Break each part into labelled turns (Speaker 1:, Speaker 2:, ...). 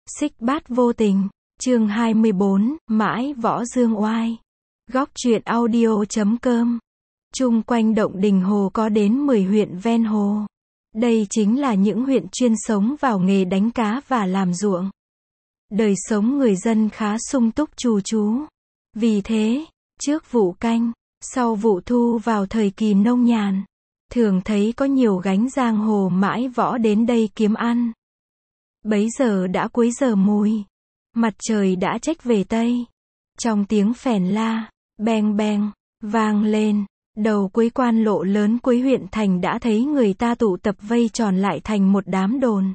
Speaker 1: Xích Bát Vô Tình, chương 24, mãi võ dương oai. Góc truyện audio.com. Chung quanh động Đình Hồ có đến 10 huyện ven hồ. Đây chính là những huyện chuyên sống vào nghề đánh cá và làm ruộng. Đời sống người dân khá sung túc trù trú. Vì thế, trước vụ canh, sau vụ thu vào thời kỳ nông nhàn, thường thấy có nhiều gánh giang hồ mãi võ đến đây kiếm ăn. Bấy giờ đã cuối giờ mùi, mặt trời đã chếch về Tây. Trong tiếng phèn la, beng beng, vang lên, đầu cuối quan lộ lớn cuối huyện thành đã thấy người ta tụ tập vây tròn lại thành một đám đồn.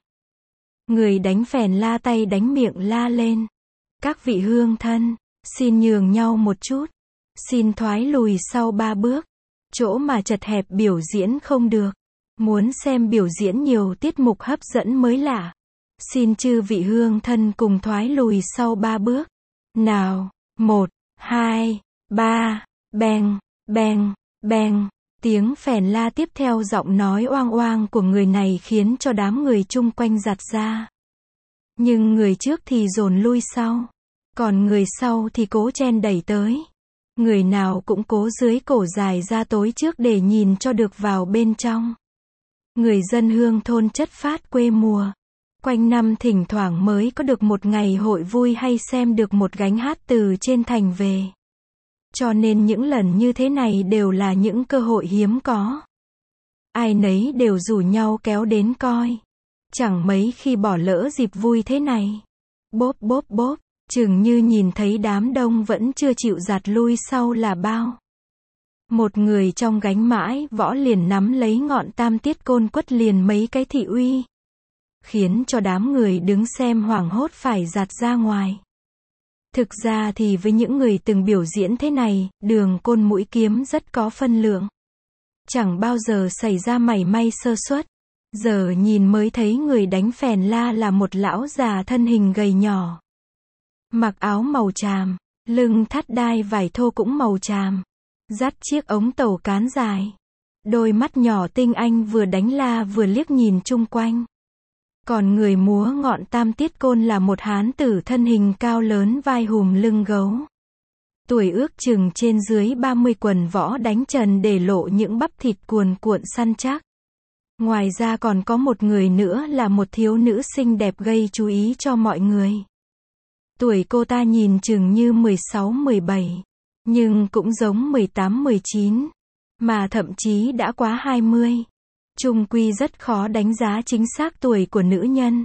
Speaker 1: Người đánh phèn la tay đánh miệng la lên. Các vị hương thân, xin nhường nhau một chút. Xin thoái lùi sau 3 bước. Chỗ mà chật hẹp biểu diễn không được. Muốn xem biểu diễn nhiều tiết mục hấp dẫn mới lạ. Xin chư vị hương thân cùng thoái lùi sau 3 bước. Nào, 1, 2, 3, beng, beng, beng. Tiếng phèn la tiếp theo giọng nói oang oang của người này khiến cho đám người chung quanh giạt ra. Nhưng người trước thì dồn lui sau. Còn người sau thì cố chen đẩy tới. Người nào cũng cố dưới cổ dài ra tối trước để nhìn cho được vào bên trong. Người dân hương thôn chất phát quê mùa. Quanh năm thỉnh thoảng mới có được một ngày hội vui hay xem được một gánh hát từ trên thành về. Cho nên những lần như thế này đều là những cơ hội hiếm có. Ai nấy đều rủ nhau kéo đến coi. Chẳng mấy khi bỏ lỡ dịp vui thế này. Bốp bốp bốp, chừng như nhìn thấy đám đông vẫn chưa chịu giạt lui sau là bao. Một người trong gánh mãi võ liền nắm lấy ngọn tam tiết côn quất liền mấy cái thị uy. Khiến cho đám người đứng xem hoảng hốt phải giạt ra ngoài. Thực ra thì với những người từng biểu diễn thế này, đường côn mũi kiếm rất có phân lượng. Chẳng bao giờ xảy ra mảy may sơ suất. Giờ nhìn mới thấy người đánh phèn la là một lão già thân hình gầy nhỏ. Mặc áo màu tràm, lưng thắt đai vải thô cũng màu tràm. Dắt chiếc ống tàu cán dài. Đôi mắt nhỏ tinh anh vừa đánh la vừa liếc nhìn chung quanh. Còn người múa ngọn tam tiết côn là một hán tử thân hình cao lớn vai hùm lưng gấu. Tuổi ước chừng trên dưới 30 quần võ đánh trần để lộ những bắp thịt cuồn cuộn săn chắc. Ngoài ra còn có một người nữa là một thiếu nữ xinh đẹp gây chú ý cho mọi người. Tuổi cô ta nhìn chừng như 16-17, nhưng cũng giống 18-19, mà thậm chí đã quá 20. Chung quy rất khó đánh giá chính xác tuổi của nữ nhân.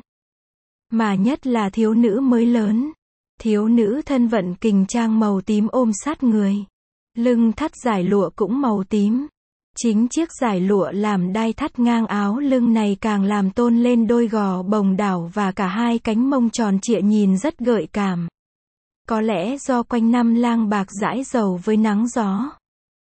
Speaker 1: Mà nhất là thiếu nữ mới lớn. Thiếu nữ thân vận kình trang màu tím ôm sát người. Lưng thắt dải lụa cũng màu tím. Chính chiếc dải lụa làm đai thắt ngang áo lưng này càng làm tôn lên đôi gò bồng đảo và cả hai cánh mông tròn trịa nhìn rất gợi cảm. Có lẽ do quanh năm lang bạc dãi dầu với nắng gió.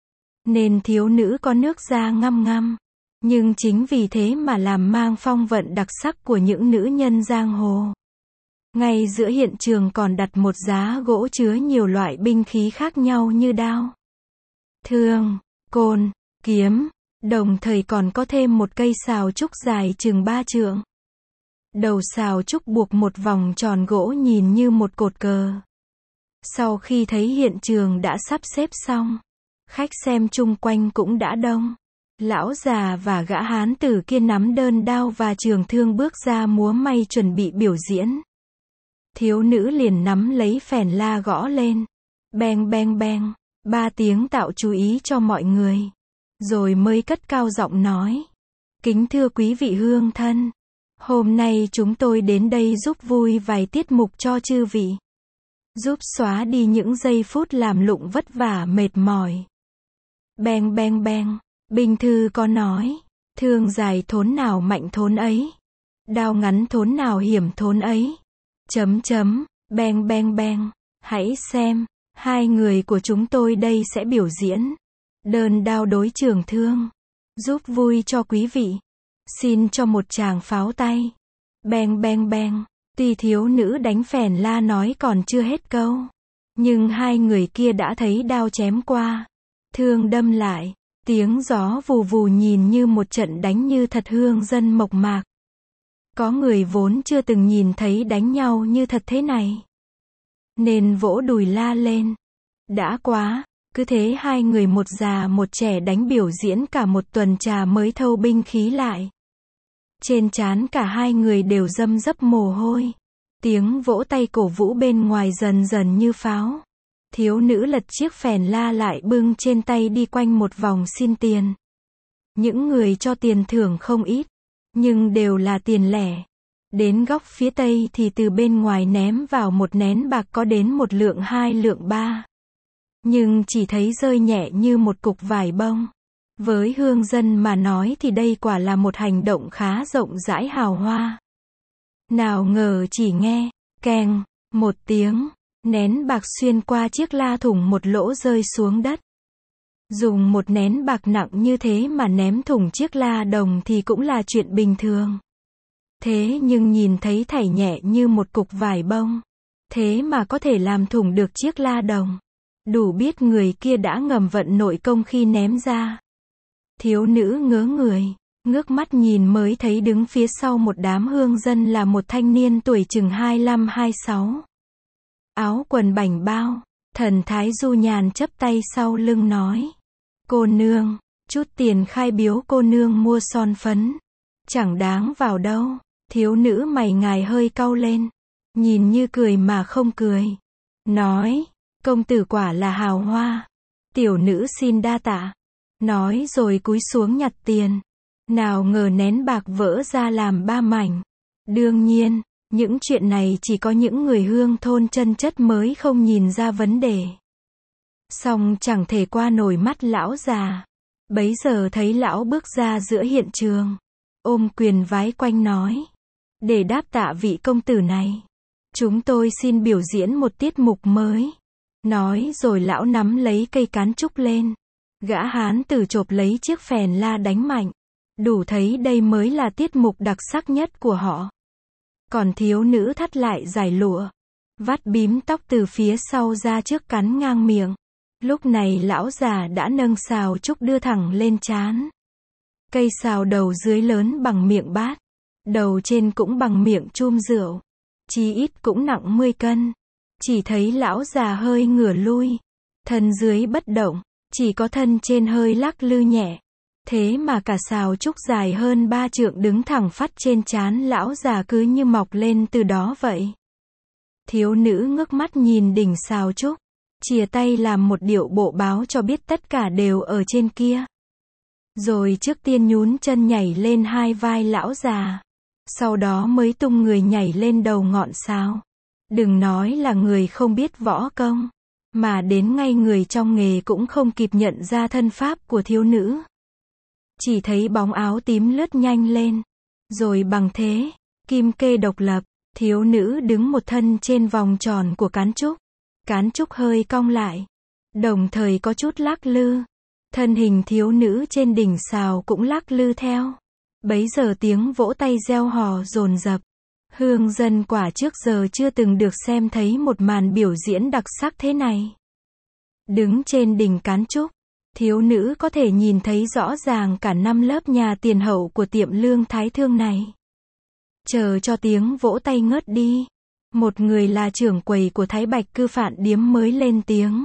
Speaker 1: Nên thiếu nữ có nước da ngăm ngăm. Nhưng chính vì thế mà làm mang phong vận đặc sắc của những nữ nhân giang hồ. Ngay giữa hiện trường còn đặt một giá gỗ chứa nhiều loại binh khí khác nhau như đao, thương, côn, kiếm, đồng thời còn có thêm một cây sào trúc dài chừng 3 trượng. Đầu sào trúc buộc một vòng tròn gỗ nhìn như một cột cờ. Sau khi thấy hiện trường đã sắp xếp xong, khách xem chung quanh cũng đã đông. Lão già và gã hán tử kia nắm đơn đao và trường thương bước ra múa may chuẩn bị biểu diễn. Thiếu nữ liền nắm lấy phèn la gõ lên. Beng beng beng, 3 tiếng tạo chú ý cho mọi người. Rồi mới cất cao giọng nói. Kính thưa quý vị hương thân. Hôm nay chúng tôi đến đây giúp vui vài tiết mục cho chư vị. Giúp xóa đi những giây phút làm lụng vất vả mệt mỏi. Beng beng beng. Binh thư có nói, thương dài thốn nào mạnh thốn ấy, đao ngắn thốn nào hiểm thốn ấy. Chấm chấm, beng beng beng, hãy xem, hai người của chúng tôi đây sẽ biểu diễn. Đơn đao đối trường thương, giúp vui cho quý vị. Xin cho một tràng pháo tay. Beng beng beng, tuy thiếu nữ đánh phèn la nói còn chưa hết câu. Nhưng hai người kia đã thấy đao chém qua, thương đâm lại. Tiếng gió vù vù nhìn như một trận đánh như thật hương dân mộc mạc. Có người vốn chưa từng nhìn thấy đánh nhau như thật thế này, nên vỗ đùi la lên. Đã quá, cứ thế hai người một già một trẻ đánh biểu diễn cả một tuần trà mới thâu binh khí lại. Trên trán cả hai người đều râm rấp mồ hôi. Tiếng vỗ tay cổ vũ bên ngoài dần dần như pháo. Thiếu nữ lật chiếc phèn la lại bưng trên tay đi quanh một vòng xin tiền. Những người cho tiền thưởng không ít, nhưng đều là tiền lẻ. Đến góc phía tây thì từ bên ngoài ném vào một nén bạc có đến 1 lượng 2 lượng 3. Nhưng chỉ thấy rơi nhẹ như một cục vải bông. Với hương dân mà nói thì đây quả là một hành động khá rộng rãi hào hoa. Nào ngờ chỉ nghe, keng, một tiếng, nén bạc xuyên qua chiếc la thủng một lỗ rơi xuống đất. Dùng một nén bạc nặng như thế mà ném thủng chiếc la đồng thì cũng là chuyện bình thường. Thế nhưng nhìn thấy thảy nhẹ như một cục vải bông. Thế mà có thể làm thủng được chiếc la đồng. Đủ biết người kia đã ngầm vận nội công khi ném ra. Thiếu nữ ngớ người, ngước mắt nhìn mới thấy đứng phía sau một đám hương dân là một thanh niên tuổi chừng 25-26. Áo quần bảnh bao, thần thái du nhàn chắp tay sau lưng nói. Cô nương, chút tiền khai biếu cô nương mua son phấn. Chẳng đáng vào đâu. Thiếu nữ mày ngài hơi cau lên. Nhìn như cười mà không cười. Nói, công tử quả là hào hoa. Tiểu nữ xin đa tạ. Nói rồi cúi xuống nhặt tiền. Nào ngờ nén bạc vỡ ra làm 3 mảnh. Đương nhiên, những chuyện này chỉ có những người hương thôn chân chất mới không nhìn ra vấn đề. Song chẳng thể qua nổi mắt lão già. Bấy giờ thấy lão bước ra giữa hiện trường. Ôm quyền vái quanh nói. Để đáp tạ vị công tử này, chúng tôi xin biểu diễn một tiết mục mới. Nói rồi lão nắm lấy cây cán trúc lên. Gã hán tử chộp lấy chiếc phèn la đánh mạnh. Đủ thấy đây mới là tiết mục đặc sắc nhất của họ. Còn thiếu nữ thắt lại dải lụa, vắt bím tóc từ phía sau ra trước cắn ngang miệng. Lúc này lão già đã nâng sào trúc đưa thẳng lên trán. Cây sào đầu dưới lớn bằng miệng bát, đầu trên cũng bằng miệng chum rượu. Chí ít cũng nặng 10 cân. Chỉ thấy lão già hơi ngửa lui, thân dưới bất động, chỉ có thân trên hơi lắc lư nhẹ. Thế mà cả sào trúc dài hơn 3 trượng đứng thẳng phắt trên trán lão già cứ như mọc lên từ đó vậy. Thiếu nữ ngước mắt nhìn đỉnh sào trúc, chìa tay làm một điệu bộ báo cho biết tất cả đều ở trên kia. Rồi trước tiên nhún chân nhảy lên hai vai lão già, sau đó mới tung người nhảy lên đầu ngọn sào. Đừng nói là người không biết võ công, mà đến ngay người trong nghề cũng không kịp nhận ra thân pháp của thiếu nữ. Chỉ thấy bóng áo tím lướt nhanh lên, rồi bằng thế, kim kê độc lập, thiếu nữ đứng một thân trên vòng tròn của cán trúc. Cán trúc hơi cong lại, đồng thời có chút lắc lư. Thân hình thiếu nữ trên đỉnh sào cũng lắc lư theo. Bấy giờ tiếng vỗ tay reo hò dồn dập. Hương dân quả trước giờ chưa từng được xem thấy một màn biểu diễn đặc sắc thế này. Đứng trên đỉnh cán trúc, thiếu nữ có thể nhìn thấy rõ ràng cả 5 lớp nhà tiền hậu của tiệm lương thái thương này. Chờ cho tiếng vỗ tay ngớt đi, một người là trưởng quầy của Thái Bạch Cư Phạn Điếm mới lên tiếng.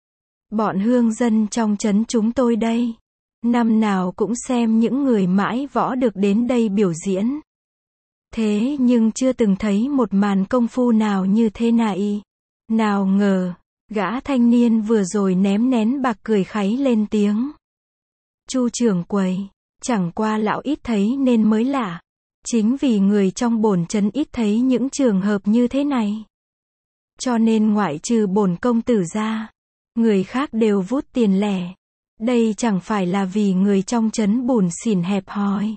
Speaker 1: Bọn hương dân trong trấn chúng tôi đây, năm nào cũng xem những người mãi võ được đến đây biểu diễn. Thế nhưng chưa từng thấy một màn công phu nào như thế này. Nào ngờ, gã thanh niên vừa rồi ném nén bạc cười kháy lên tiếng. Chu trưởng quầy, chẳng qua lão ít thấy nên mới lạ. Chính vì người trong bổn trấn ít thấy những trường hợp như thế này, cho nên ngoại trừ bổn công tử ra, người khác đều vút tiền lẻ. Đây chẳng phải là vì người trong trấn bủn xỉn hẹp hòi,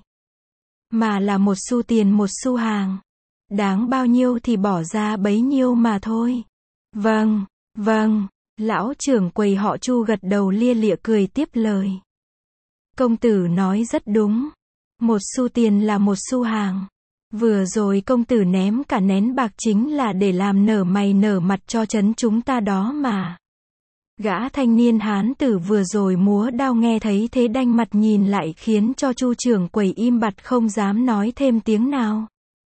Speaker 1: mà là một xu tiền một xu hàng. Đáng bao nhiêu thì bỏ ra bấy nhiêu mà thôi. Vâng, vâng, lão trưởng quầy họ Chu gật đầu lia lịa cười tiếp lời. Công tử nói rất đúng. Một xu tiền là một xu hàng. Vừa rồi công tử ném cả nén bạc chính là để làm nở mày nở mặt cho trấn chúng ta đó mà. Gã thanh niên hán tử vừa rồi múa đao nghe thấy thế đanh mặt nhìn lại khiến cho Chu trưởng quầy im bặt không dám nói thêm tiếng nào.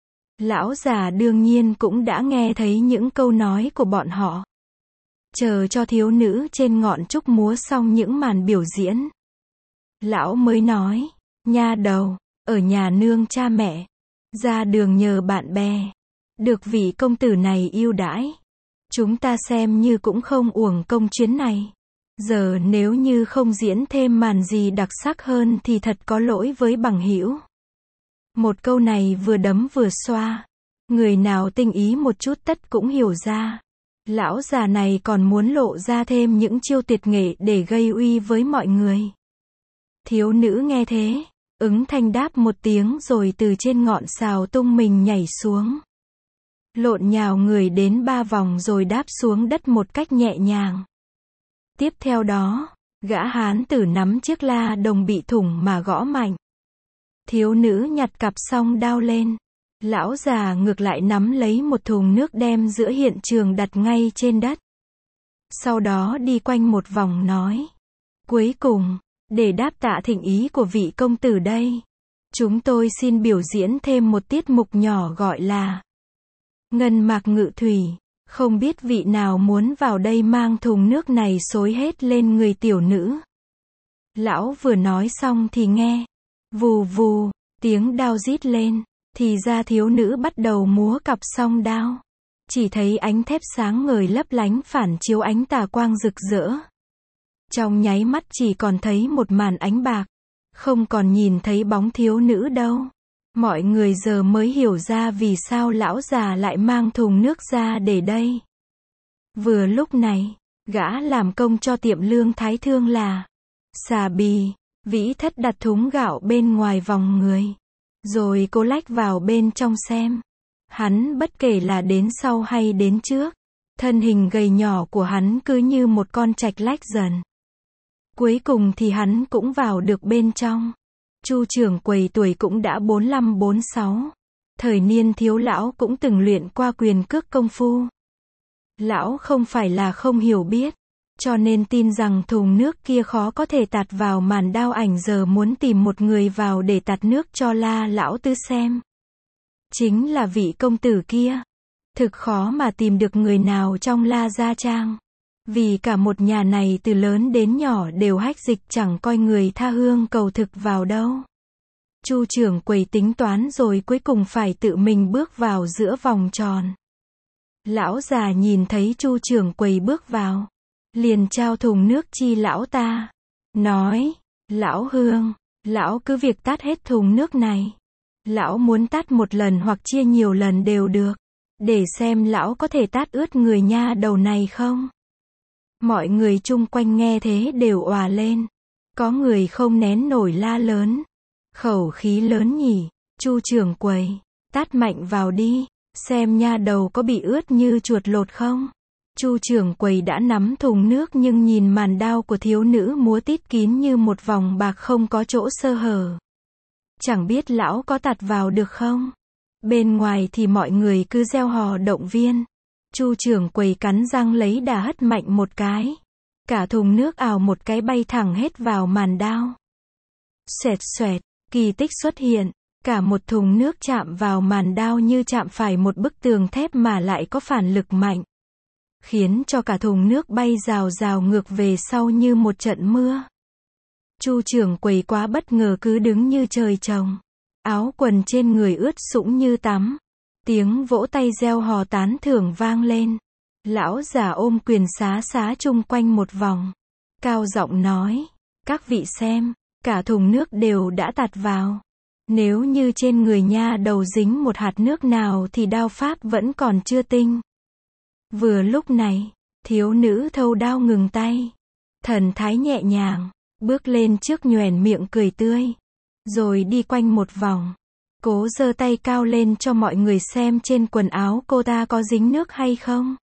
Speaker 1: Lão già đương nhiên cũng đã nghe thấy những câu nói của bọn họ. Chờ cho thiếu nữ trên ngọn trúc múa xong những màn biểu diễn, lão mới nói, nha đầu, ở nhà nương cha mẹ, ra đường nhờ bạn bè, được vị công tử này ưu đãi. Chúng ta xem như cũng không uổng công chuyến này. Giờ nếu như không diễn thêm màn gì đặc sắc hơn thì thật có lỗi với bằng hữu. Một câu này vừa đấm vừa xoa. Người nào tinh ý một chút tất cũng hiểu ra. Lão già này còn muốn lộ ra thêm những chiêu tuyệt nghệ để gây uy với mọi người. Thiếu nữ nghe thế, ứng thanh đáp một tiếng rồi từ trên ngọn sào tung mình nhảy xuống. Lộn nhào người đến 3 vòng rồi đáp xuống đất một cách nhẹ nhàng. Tiếp theo đó, gã hán tử nắm chiếc la đồng bị thủng mà gõ mạnh. Thiếu nữ nhặt cặp song đao lên. Lão già ngược lại nắm lấy một thùng nước đem giữa hiện trường đặt ngay trên đất. Sau đó đi quanh một vòng nói. Cuối cùng, để đáp tạ thỉnh ý của vị công tử đây, chúng tôi xin biểu diễn thêm một tiết mục nhỏ gọi là Ngân Mạc Ngự Thủy. Không biết vị nào muốn vào đây mang thùng nước này xối hết lên người tiểu nữ. Lão vừa nói xong thì nghe, vù vù, tiếng đao rít lên, thì ra thiếu nữ bắt đầu múa cặp song đao. Chỉ thấy ánh thép sáng ngời lấp lánh phản chiếu ánh tà quang rực rỡ. Trong nháy mắt chỉ còn thấy một màn ánh bạc, không còn nhìn thấy bóng thiếu nữ đâu. Mọi người giờ mới hiểu ra vì sao lão già lại mang thùng nước ra để đây. Vừa lúc này, gã làm công cho tiệm lương thái thương là Xà Bì, Vĩ Thất đặt thúng gạo bên ngoài vòng người, rồi cô lách vào bên trong xem. Hắn bất kể là đến sau hay đến trước, thân hình gầy nhỏ của hắn cứ như một con trạch lách dần. Cuối cùng thì hắn cũng vào được bên trong. Chu trưởng quầy tuổi cũng đã 45-46. Thời niên thiếu lão cũng từng luyện qua quyền cước công phu. Lão không phải là không hiểu biết, cho nên tin rằng thùng nước kia khó có thể tạt vào màn đao ảnh, giờ muốn tìm một người vào để tạt nước cho La lão tứ xem. Chính là vị công tử kia. Thực khó mà tìm được người nào trong La gia trang. Vì cả một nhà này từ lớn đến nhỏ đều hách dịch, chẳng coi người tha hương cầu thực vào đâu. Chu trưởng quầy tính toán rồi cuối cùng phải tự mình bước vào giữa vòng tròn. Lão già nhìn thấy Chu trưởng quầy bước vào, liền trao thùng nước chi lão ta. Nói, lão Hương, lão cứ việc tát hết thùng nước này. Lão muốn tát một lần hoặc chia nhiều lần đều được. Để xem lão có thể tát ướt người nha đầu này không. Mọi người chung quanh nghe thế đều òa lên. Có người không nén nổi la lớn. Khẩu khí lớn nhỉ, Chu trưởng quầy, tát mạnh vào đi, xem nha đầu có bị ướt như chuột lột không. Chu trưởng quầy đã nắm thùng nước nhưng nhìn màn đao của thiếu nữ múa tít kín như một vòng bạc không có chỗ sơ hở. Chẳng biết lão có tạt vào được không. Bên ngoài thì mọi người cứ reo hò động viên. Chu trưởng quầy cắn răng lấy đà hất mạnh một cái. Cả thùng nước ào một cái bay thẳng hết vào màn đao. Xoẹt xoẹt, kỳ tích xuất hiện. Cả một thùng nước chạm vào màn đao như chạm phải một bức tường thép mà lại có phản lực mạnh. Khiến cho cả thùng nước bay rào rào ngược về sau như một trận mưa. Chu trưởng quầy quá bất ngờ cứ đứng như trời trồng. Áo quần trên người ướt sũng như tắm. Tiếng vỗ tay reo hò tán thưởng vang lên. Lão già ôm quyền xá xá chung quanh một vòng. Cao giọng nói, các vị xem, cả thùng nước đều đã tạt vào. Nếu như trên người nha đầu dính một hạt nước nào thì đao pháp vẫn còn chưa tinh. Vừa lúc này, thiếu nữ thâu đao ngừng tay. Thần thái nhẹ nhàng, bước lên trước nhoẻn miệng cười tươi. Rồi đi quanh một vòng. Cố giơ tay cao lên cho mọi người xem trên quần áo cô ta có dính nước hay không.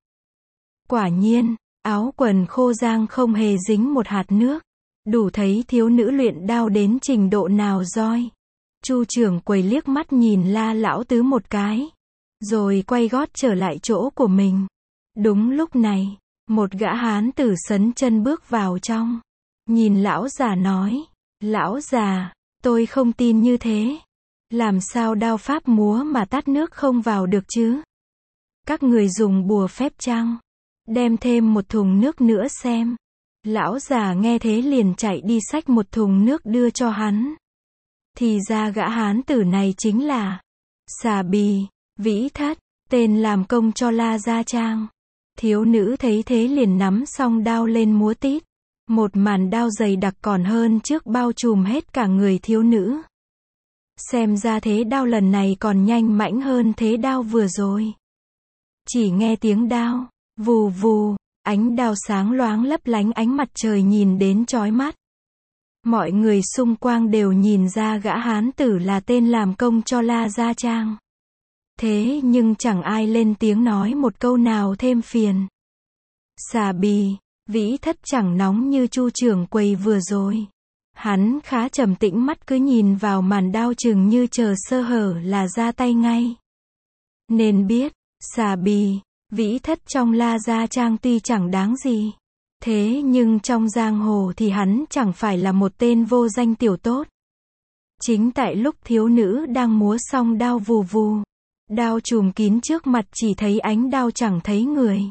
Speaker 1: Quả nhiên, áo quần khô rang không hề dính một hạt nước. Đủ thấy thiếu nữ luyện đao đến trình độ nào rồi. Chu trưởng quầy liếc mắt nhìn La lão tứ một cái. Rồi quay gót trở lại chỗ của mình. Đúng lúc này, một gã hán tử sấn chân bước vào trong. Nhìn lão già nói, lão già, tôi không tin như thế. Làm sao đao pháp múa mà tát nước không vào được chứ? Các người dùng bùa phép chăng? Đem thêm một thùng nước nữa xem. Lão già nghe thế liền chạy đi xách một thùng nước đưa cho hắn. Thì ra gã hán tử này chính là Xà Bì, Vĩ Thất, tên làm công cho La Gia Trang. Thiếu nữ thấy thế liền nắm song đao lên múa tít. Một màn đao dày đặc còn hơn trước bao trùm hết cả người thiếu nữ. Xem ra thế đao lần này còn nhanh mãnh hơn thế đao vừa rồi. Chỉ nghe tiếng đao, vù vù, ánh đao sáng loáng lấp lánh ánh mặt trời nhìn đến chói mắt. Mọi người xung quanh đều nhìn ra gã hán tử là tên làm công cho La Gia Trang. Thế nhưng chẳng ai lên tiếng nói một câu nào thêm phiền. Xà Bì, Vĩ Thất chẳng nóng như Chu trưởng quầy vừa rồi. Hắn khá trầm tĩnh, mắt cứ nhìn vào màn đao chừng như chờ sơ hở là ra tay ngay. Nên biết, Xà Bì, Vĩ Thất trong La Gia Trang tuy chẳng đáng gì. Thế nhưng trong giang hồ thì hắn chẳng phải là một tên vô danh tiểu tốt. Chính tại lúc thiếu nữ đang múa song đao vù vù, đao trùm kín trước mặt chỉ thấy ánh đao chẳng thấy người.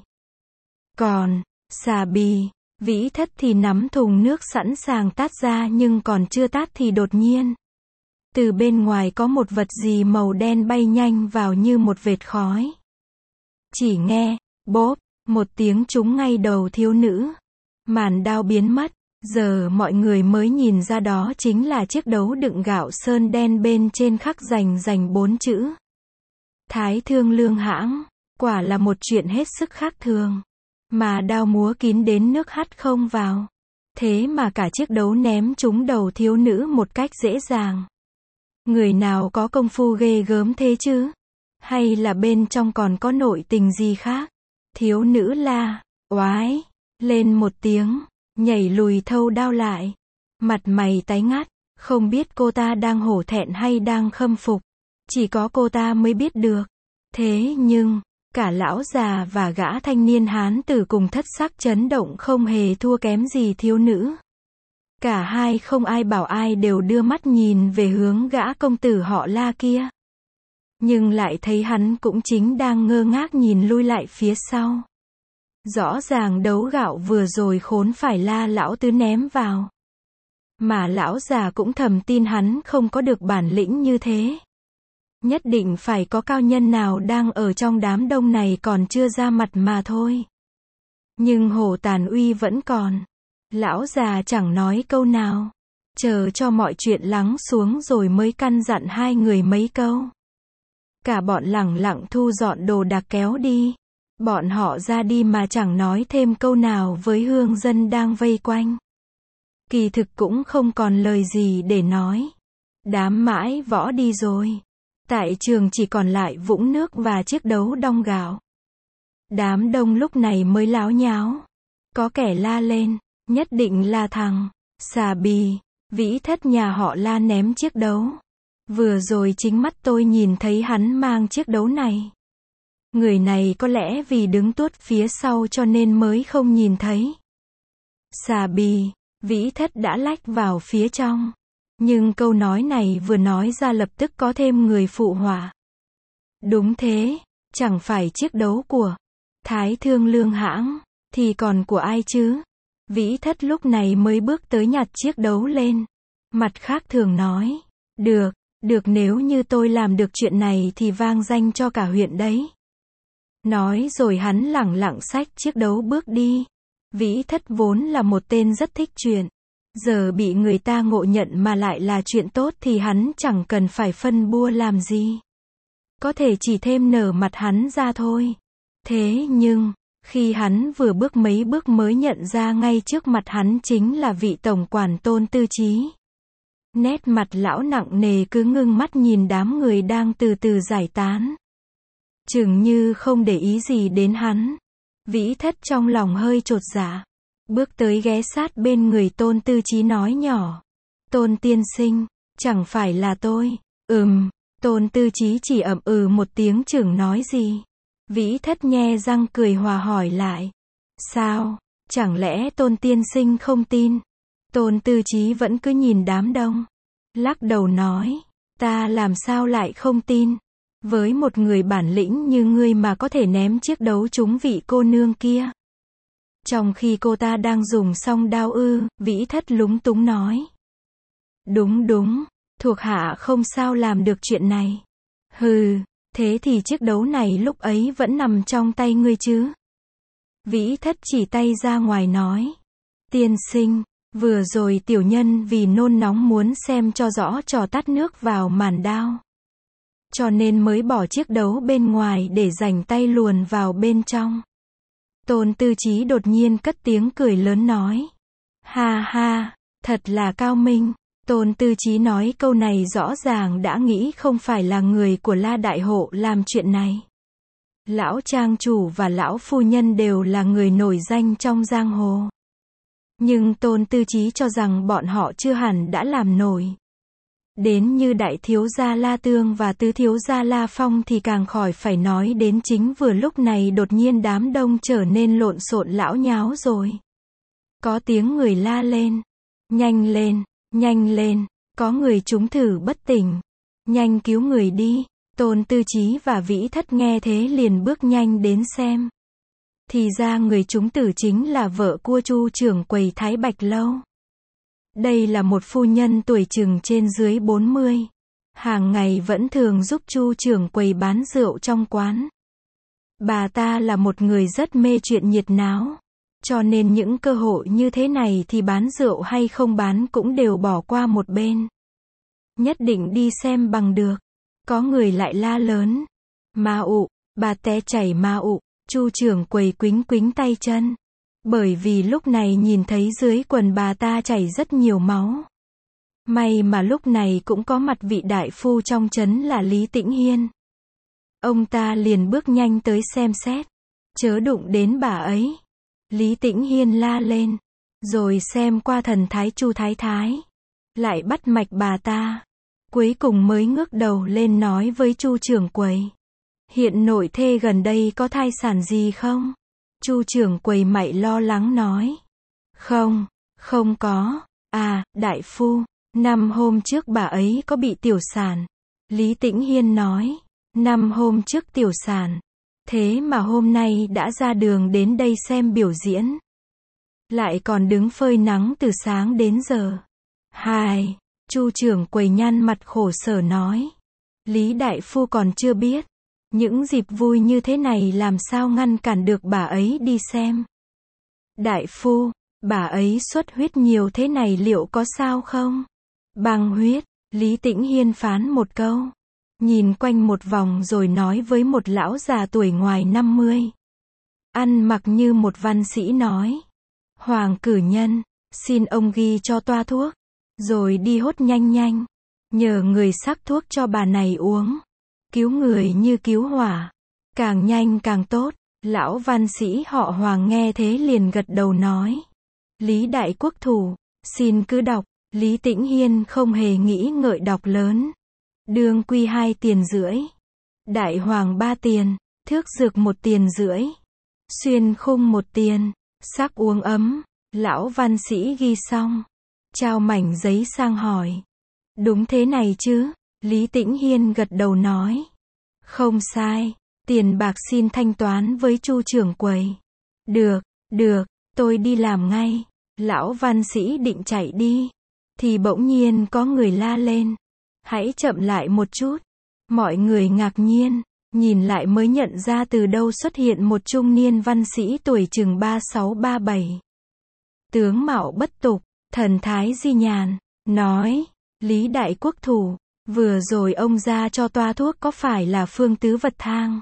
Speaker 1: Còn, Xà Bì, Vĩ Thất thì nắm thùng nước sẵn sàng tát ra, nhưng còn chưa tát thì đột nhiên. Từ bên ngoài có một vật gì màu đen bay nhanh vào như một vệt khói. Chỉ nghe, bốp, một tiếng trúng ngay đầu thiếu nữ. Màn đao biến mất, giờ mọi người mới nhìn ra đó chính là chiếc đấu đựng gạo sơn đen bên trên khắc rành 4 chữ. Thái Thương Lương Hãng, quả là một chuyện hết sức khác thường. Mà đao múa kín đến nước hắt không vào. Thế mà cả chiếc đấu ném trúng đầu thiếu nữ một cách dễ dàng. Người nào có công phu ghê gớm thế chứ? Hay là bên trong còn có nội tình gì khác? Thiếu nữ la, oái, lên một tiếng, nhảy lùi thâu đao lại. Mặt mày tái ngắt, không biết cô ta đang hổ thẹn hay đang khâm phục. Chỉ có cô ta mới biết được. Thế nhưng, cả lão già và gã thanh niên hán tử cùng thất sắc chấn động không hề thua kém gì thiếu nữ. Cả hai không ai bảo ai đều đưa mắt nhìn về hướng gã công tử họ La kia. Nhưng lại thấy hắn cũng chính đang ngơ ngác nhìn lui lại phía sau. Rõ ràng đấu gạo vừa rồi khốn phải La lão tứ ném vào. Mà lão già cũng thầm tin hắn không có được bản lĩnh như thế. Nhất định phải có cao nhân nào đang ở trong đám đông này còn chưa ra mặt mà thôi. Nhưng hổ tàn uy vẫn còn. Lão già chẳng nói câu nào. Chờ cho mọi chuyện lắng xuống rồi mới căn dặn hai người mấy câu. Cả bọn lẳng lặng thu dọn đồ đạc kéo đi. Bọn họ ra đi mà chẳng nói thêm câu nào với hương dân đang vây quanh. Kỳ thực cũng không còn lời gì để nói. Đám mãi võ đi rồi. Tại trường chỉ còn lại vũng nước và chiếc đấu đong gạo. Đám đông lúc này mới láo nháo. Có kẻ la lên, nhất định là thằng Xà Bì, Vĩ Thất nhà họ La ném chiếc đấu. Vừa rồi chính mắt tôi nhìn thấy hắn mang chiếc đấu này. Người này có lẽ vì đứng tuốt phía sau cho nên mới không nhìn thấy. Xà Bì, Vĩ Thất đã lách vào phía trong. Nhưng câu nói này vừa nói ra lập tức có thêm người phụ họa. Đúng thế, chẳng phải chiếc đấu của Thái Thương Lương Hãng, thì còn của ai chứ? Vĩ Thất lúc này mới bước tới nhặt chiếc đấu lên. Mặt khác thường nói, được nếu như tôi làm được chuyện này thì vang danh cho cả huyện đấy. Nói rồi hắn lẳng lặng xách chiếc đấu bước đi. Vĩ Thất vốn là một tên rất thích chuyện. Giờ bị người ta ngộ nhận mà lại là chuyện tốt thì hắn chẳng cần phải phân bua làm gì. Có thể chỉ thêm nở mặt hắn ra thôi. Thế nhưng, khi hắn vừa bước mấy bước mới nhận ra ngay trước mặt hắn chính là vị tổng quản Tôn Tư Chí. Nét mặt lão nặng nề cứ ngưng mắt nhìn đám người đang từ từ giải tán. Chừng như không để ý gì đến hắn. Vĩ Thất trong lòng hơi chột dạ. Bước tới ghé sát bên người Tôn Tư Chí nói nhỏ. Tôn tiên sinh, chẳng phải là tôi. Tôn Tư Chí chỉ ậm một tiếng chẳng nói gì. Vĩ Thất nhe răng cười hòa hỏi lại. Sao, chẳng lẽ Tôn tiên sinh không tin? Tôn Tư Chí vẫn cứ nhìn đám đông. Lắc đầu nói. Ta làm sao lại không tin. Với một người bản lĩnh như ngươi mà có thể ném chiếc đấu trúng vị cô nương kia. Trong khi cô ta đang dùng song đao ư, Vĩ Thất lúng túng nói. Đúng, thuộc hạ không sao làm được chuyện này. Hừ, thế thì chiếc đấu này lúc ấy vẫn nằm trong tay ngươi chứ? Vĩ Thất chỉ tay ra ngoài nói. Tiên sinh, vừa rồi tiểu nhân vì nôn nóng muốn xem cho rõ trò tát nước vào màn đao. Cho nên mới bỏ chiếc đấu bên ngoài để rảnh tay luồn vào bên trong. Tôn Tư Chí đột nhiên cất tiếng cười lớn nói. Ha ha, thật là cao minh. Tôn Tư Chí nói câu này rõ ràng đã nghĩ không phải là người của La Đại Hộ làm chuyện này. Lão trang chủ và lão phu nhân đều là người nổi danh trong giang hồ. Nhưng Tôn Tư Chí cho rằng bọn họ chưa hẳn đã làm nổi. Đến như đại thiếu gia La Tương và tứ thiếu gia La Phong thì càng khỏi phải nói đến, chính vừa lúc này đột nhiên đám đông trở nên lộn xộn lão nháo rồi. Có tiếng người la lên. Nhanh lên, có người trúng thử bất tỉnh. Nhanh cứu người đi. Tôn Tư Chí và Vĩ Thất nghe thế liền bước nhanh đến xem. Thì ra người trúng tử chính là vợ cua Chu trưởng quầy Thái Bạch Lâu. Đây là một phu nhân tuổi chừng trên dưới 40. Hàng ngày vẫn thường giúp Chu trưởng quầy bán rượu trong quán. Bà ta là một người rất mê chuyện nhiệt náo. Cho nên những cơ hội như thế này thì bán rượu hay không bán cũng đều bỏ qua một bên. Nhất định đi xem bằng được. Có người lại la lớn. Ma ụ, bà té chảy ma ụ. Chu trưởng quầy quĩnh tay chân. Bởi vì lúc này nhìn thấy dưới quần bà ta chảy rất nhiều máu. May mà lúc này cũng có mặt vị đại phu trong trấn là Lý Tĩnh Hiên. Ông ta liền bước nhanh tới xem xét. Chớ đụng đến bà ấy. Lý Tĩnh Hiên la lên. Rồi xem qua thần thái Chu Thái Thái. Lại bắt mạch bà ta. Cuối cùng mới ngước đầu lên nói với Chu trưởng quầy. Hiện nội thê gần đây có thai sản gì không? Chu trưởng quầy mày lo lắng nói. Không có. À, đại phu, 5 hôm trước bà ấy có bị tiểu sản. Lý Tĩnh Hiên nói. 5 hôm trước tiểu sản. Thế mà hôm nay đã ra đường đến đây xem biểu diễn. Lại còn đứng phơi nắng từ sáng đến giờ. Hài, Chu trưởng quầy nhăn mặt khổ sở nói. Lý đại phu còn chưa biết. Những dịp vui như thế này làm sao ngăn cản được bà ấy đi xem. Đại phu, bà ấy xuất huyết nhiều thế này liệu có sao không? Băng huyết, Lý Tĩnh Hiên phán một câu. Nhìn quanh một vòng rồi nói với một lão già tuổi ngoài 50. Ăn mặc như một văn sĩ nói. Hoàng cử nhân, xin ông ghi cho toa thuốc. Rồi đi hốt nhanh. Nhờ người sắc thuốc cho bà này uống. Cứu người như cứu hỏa. Càng nhanh càng tốt. Lão văn sĩ họ Hoàng nghe thế liền gật đầu nói. Lý đại quốc thủ, xin cứ đọc. Lý Tĩnh Hiên không hề nghĩ ngợi đọc lớn. Đương quy 2 tiền rưỡi. Đại hoàng 3 tiền. Thước dược 1 tiền rưỡi. Xuyên khung 1 tiền. Sắc uống ấm. Lão văn sĩ ghi xong. Trao mảnh giấy sang hỏi. Đúng thế này chứ? Lý Tĩnh Hiên gật đầu nói. Không sai. Tiền bạc xin thanh toán với Chu trưởng quầy. Được, tôi đi làm ngay. Lão văn sĩ định chạy đi. Thì bỗng nhiên có người la lên. Hãy chậm lại một chút. Mọi người ngạc nhiên. Nhìn lại mới nhận ra từ đâu xuất hiện một trung niên văn sĩ tuổi chừng 36-37. Tướng mạo bất tục, thần thái di nhàn. Nói. Lý đại quốc thủ. Vừa rồi ông ra cho toa thuốc có phải là Phương Tứ Vật Thang?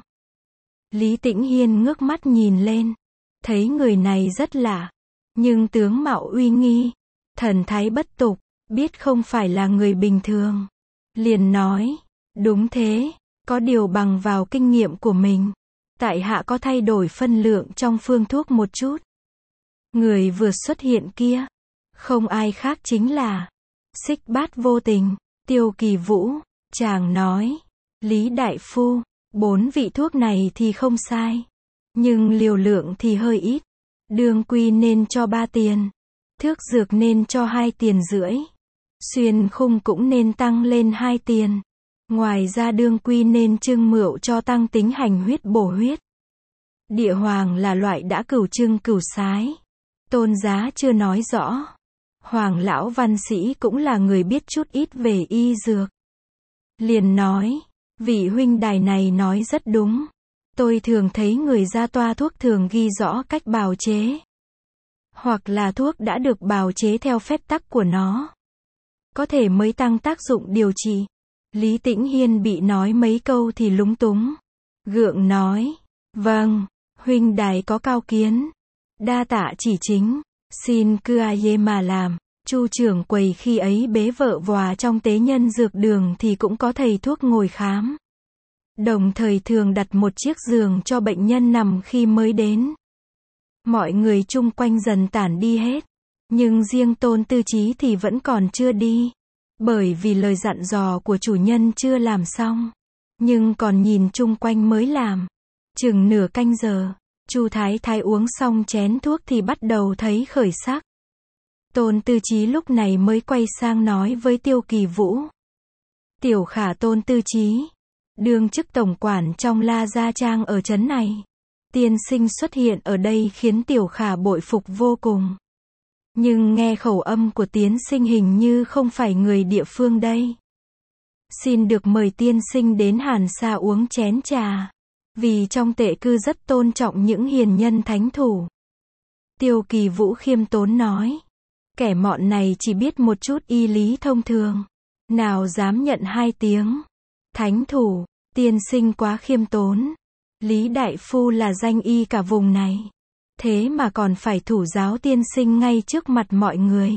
Speaker 1: Lý Tĩnh Hiên ngước mắt nhìn lên. Thấy người này rất lạ. Nhưng tướng mạo uy nghi. Thần thái bất tục. Biết không phải là người bình thường. Liền nói. Đúng thế. Có điều bằng vào kinh nghiệm của mình. Tại hạ có thay đổi phân lượng trong phương thuốc một chút. Người vừa xuất hiện kia. Không ai khác chính là. Xích Bát Vô Tình. Tiêu Kỳ Vũ. Chàng nói. Lý đại phu. 4 vị thuốc này thì không sai. Nhưng liều lượng thì hơi ít. Đương quy nên cho 3 tiền. Thước dược nên cho 2 tiền rưỡi. Xuyên khung cũng nên tăng lên 2 tiền. Ngoài ra đương quy nên trưng mượu cho tăng tính hành huyết bổ huyết. Địa hoàng là loại đã cửu trưng cửu sái. Tôn giá chưa nói rõ. Hoàng lão văn sĩ cũng là người biết chút ít về y dược. Liền nói, vị huynh đài này nói rất đúng. Tôi thường thấy người ra toa thuốc thường ghi rõ cách bào chế. Hoặc là thuốc đã được bào chế theo phép tắc của nó. Có thể mới tăng tác dụng điều trị. Lý Tĩnh Hiên bị nói mấy câu thì lúng túng. Gượng nói, vâng, huynh đài có cao kiến. Đa tạ chỉ chính, xin cứ ai mà làm. Chu trưởng quầy khi ấy bế vợ vòa trong tế nhân dược đường thì cũng có thầy thuốc ngồi khám. Đồng thời thường đặt một chiếc giường cho bệnh nhân nằm khi mới đến. Mọi người chung quanh dần tản đi hết. Nhưng riêng Tôn Tư Chí thì vẫn còn chưa đi. Bởi vì lời dặn dò của chủ nhân chưa làm xong. Nhưng còn nhìn chung quanh mới làm. Chừng nửa canh giờ, Chu Thái Thái uống xong chén thuốc thì bắt đầu thấy khởi sắc. Tôn Tư Chí lúc này mới quay sang nói với Tiêu Kỳ Vũ. Tiểu khả Tôn Tư Chí, đương chức tổng quản trong La Gia Trang ở trấn này. Tiên sinh xuất hiện ở đây khiến tiểu khả bội phục vô cùng. Nhưng nghe khẩu âm của tiên sinh hình như không phải người địa phương đây. Xin được mời tiên sinh đến Hàn Sa uống chén trà. Vì trong tệ cư rất tôn trọng những hiền nhân thánh thủ. Tiêu Kỳ Vũ khiêm tốn nói. Kẻ mọn này chỉ biết một chút y lý thông thường. Nào dám nhận hai tiếng. Thánh thủ, tiên sinh quá khiêm tốn. Lý Đại Phu là danh y cả vùng này. Thế mà còn phải thủ giáo tiên sinh ngay trước mặt mọi người.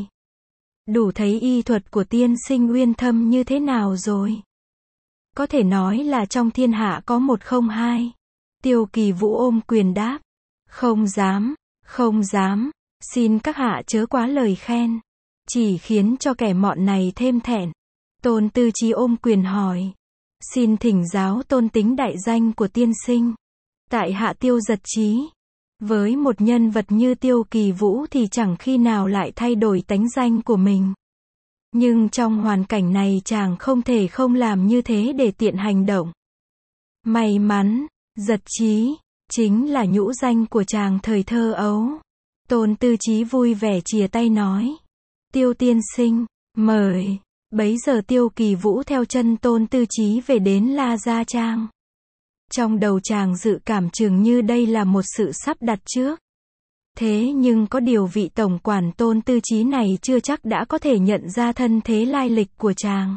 Speaker 1: Đủ thấy y thuật của tiên sinh uyên thâm như thế nào rồi. Có thể nói là trong thiên hạ có một không hai. Tiêu Kỳ Vũ ôm quyền đáp. Không dám, không dám. Xin các hạ chớ quá lời khen. Chỉ khiến cho kẻ mọn này thêm thẹn. Tôn Tư Chí ôm quyền hỏi. Xin thỉnh giáo tôn tính đại danh của tiên sinh. Tại hạ Tiêu Giật Chí. Với một nhân vật như Tiêu Kỳ Vũ thì chẳng khi nào lại thay đổi tánh danh của mình. Nhưng trong hoàn cảnh này chàng không thể không làm như thế để tiện hành động. May mắn, Giật Chí, chính là nhũ danh của chàng thời thơ ấu. Tôn Tư Chí vui vẻ chìa tay nói. Tiêu tiên sinh, mời. Bấy giờ Tiêu Kỳ Vũ theo chân Tôn Tư Chí về đến La Gia Trang. Trong đầu chàng dự cảm chừng như đây là một sự sắp đặt trước. Thế nhưng có điều vị tổng quản Tôn Tư Chí này chưa chắc đã có thể nhận ra thân thế lai lịch của chàng.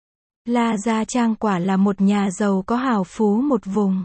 Speaker 1: La Gia Trang quả là một nhà giàu có hào phú một vùng.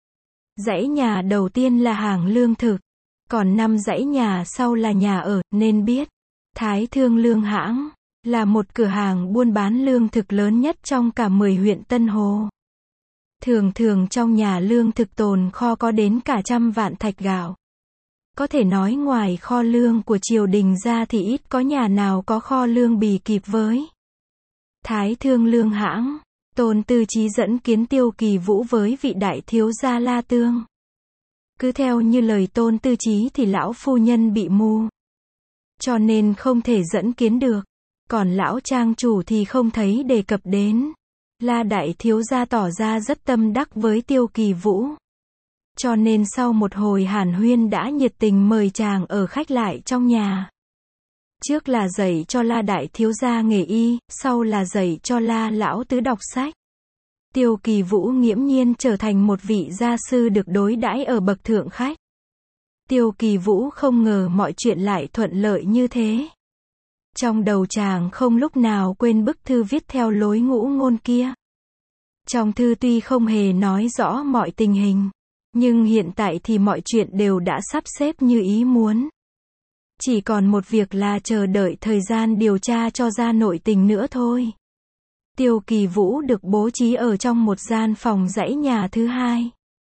Speaker 1: Dãy nhà đầu tiên là hàng lương thực. Còn 5 dãy nhà sau là nhà ở, nên biết. Thái Thương Lương Hãng là một cửa hàng buôn bán lương thực lớn nhất trong cả 10 huyện Tân Hồ. Thường thường trong nhà lương thực tồn kho có đến cả 100 vạn thạch gạo. Có thể nói ngoài kho lương của triều đình ra thì ít có nhà nào có kho lương bì kịp với Thái Thương Lương Hãng. Tôn Tư Chí dẫn kiến Tiêu Kỳ Vũ với vị đại thiếu gia La Tương. Cứ theo như lời Tôn Tư Chí thì lão phu nhân bị mù. Cho nên không thể dẫn kiến được. Còn lão trang chủ thì không thấy đề cập đến. La đại thiếu gia tỏ ra rất tâm đắc với Tiêu Kỳ Vũ. Cho nên sau một hồi hàn huyên đã nhiệt tình mời chàng ở khách lại trong nhà. Trước là dạy cho La đại thiếu gia nghề y, sau là dạy cho La lão tứ đọc sách. Tiêu Kỳ Vũ nghiễm nhiên trở thành một vị gia sư được đối đãi ở bậc thượng khách. Tiêu Kỳ Vũ không ngờ mọi chuyện lại thuận lợi như thế. Trong đầu chàng không lúc nào quên bức thư viết theo lối ngũ ngôn kia. Trong thư tuy không hề nói rõ mọi tình hình, nhưng hiện tại thì mọi chuyện đều đã sắp xếp như ý muốn. Chỉ còn một việc là chờ đợi thời gian điều tra cho ra nội tình nữa thôi. Tiêu Kỳ Vũ được bố trí ở trong một gian phòng dãy nhà thứ hai.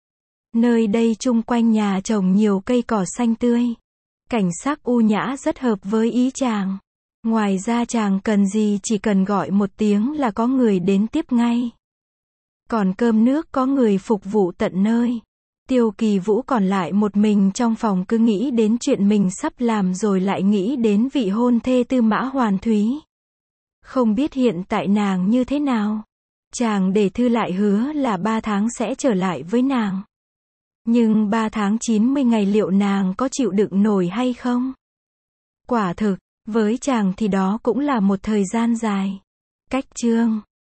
Speaker 1: Nơi đây chung quanh nhà trồng nhiều cây cỏ xanh tươi. Cảnh sắc u nhã rất hợp với ý chàng. Ngoài ra chàng cần gì chỉ cần gọi một tiếng là có người đến tiếp ngay. Còn cơm nước có người phục vụ tận nơi. Tiêu Kỳ Vũ còn lại một mình trong phòng cứ nghĩ đến chuyện mình sắp làm rồi lại nghĩ đến vị hôn thê Tư Mã Hoàn Thúy. Không biết hiện tại nàng như thế nào. Chàng để thư lại hứa là 3 tháng sẽ trở lại với nàng. Nhưng 3 tháng 90 ngày liệu nàng có chịu đựng nổi hay không? Quả thực, với chàng thì đó cũng là một thời gian dài. Cách chương